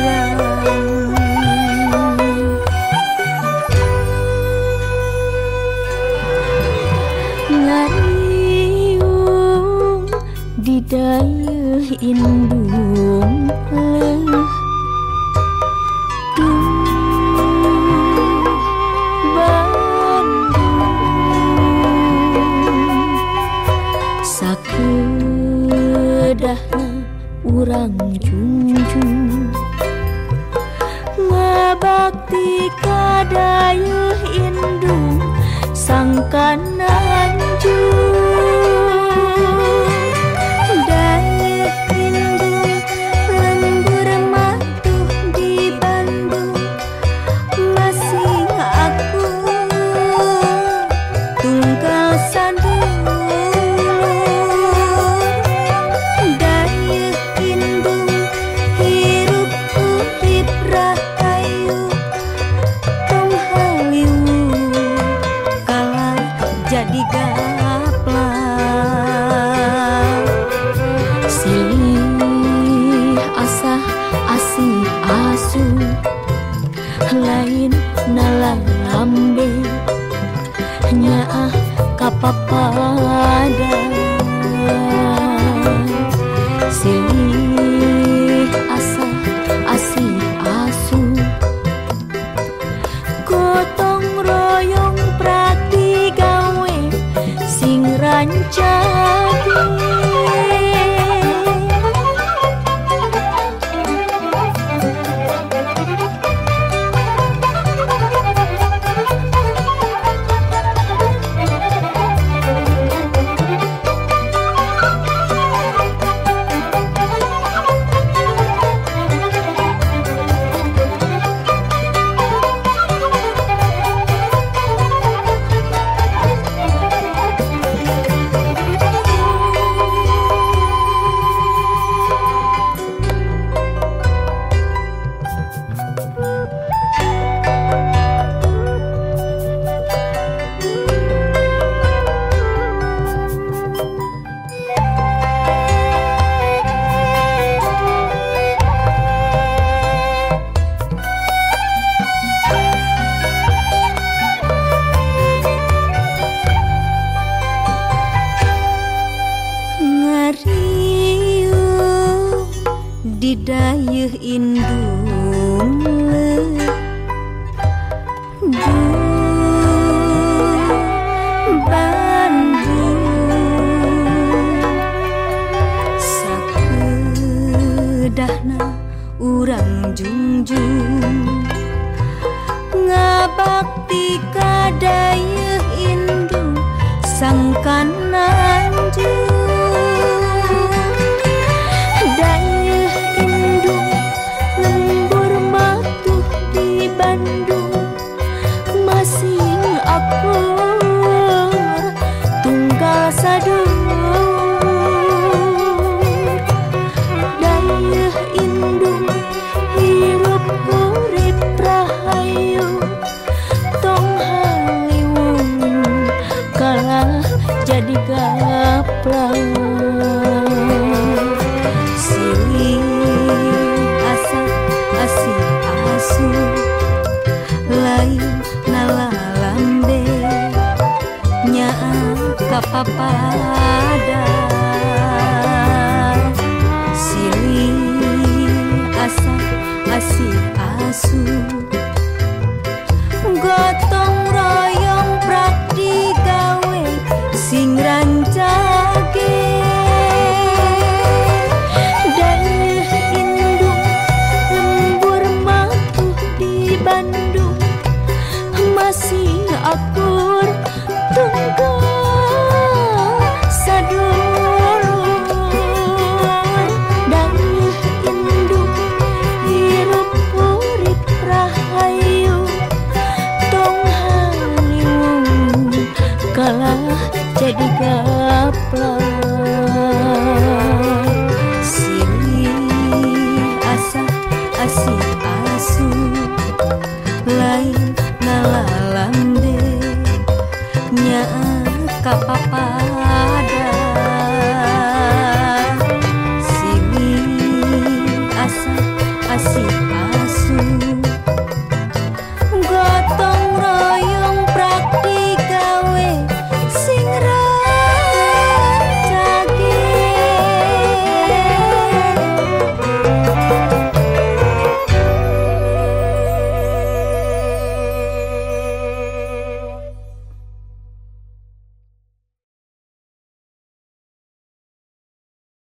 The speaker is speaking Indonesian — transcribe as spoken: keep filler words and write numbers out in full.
Ngariung di daya indung leh sakedahna urang junjung ngabakti ka dayeuh indung sangkan anjung dayeuh indung lembur matuh di Bandung masih aku tunggal sandung dayeuh indung hirup urip rahayu tong haliwung kalah jadi gaplang silih asah asih asuh lain nalambe nyaah kapapada silih asah asih asuh gotong royong prakti gawe sing rancage di dayeuh indung leh Bandung sakedahna urang junjung ngabakti ka dayeuh indung sangkan anjung jadi gaplang silih asah asih asuh lain nalalambe nyaah kapapada silih asah asih asuh gotong royong prakti gawe sing rancage dayeuh indung lembur matuh di Bandung masih akur tunggal sadulur dayeuh indung hirup urip rahayu tong haliwung kalah jadi gaplang silih asah asih asuh lain nalalambe nyaah kapapa